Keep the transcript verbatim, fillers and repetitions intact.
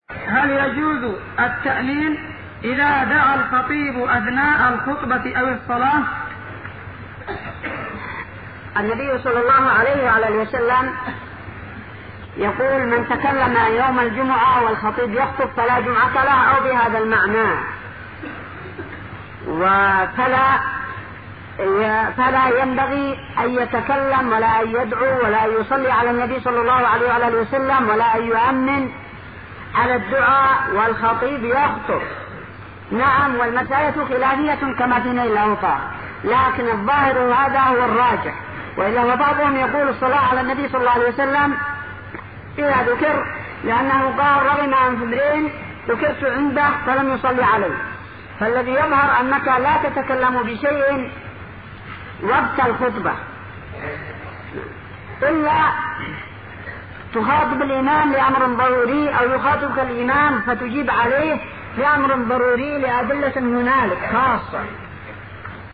هل يجوز التأمين إذا دعا الخطيب أثناء الخطبة أو الصلاة؟ النبي صلى الله عليه وعلى اله وسلم يقول: من تكلم يوم الجمعة والخطيب يخطب فلا جمعة له، أو بهذا المعنى. وفلا فلا ينبغي أن يتكلم ولا أن يدعو ولا أن يصلي على النبي صلى الله عليه وعلى اله وسلم ولا أن يؤمن على الدعاء والخطيب يخطب. نعم، والمسألة خلافية كما في نيل الأوطار، لكن الظاهر هذا هو الراجح. وإلا بعضهم يقول الصلاة على النبي صلى الله عليه وسلم إذا ذكر، لأنه قال: رغم أنف امرئ ذكرت عنده فلم يصلي عليه. فالذي يظهر أنك لا تتكلم بشيء وقت الخطبة إلا تخاطب الإمام لأمر ضروري، أو يخاطبك الإمام فتجيب عليه لأمر ضروري لأدلة هنالك خاصة.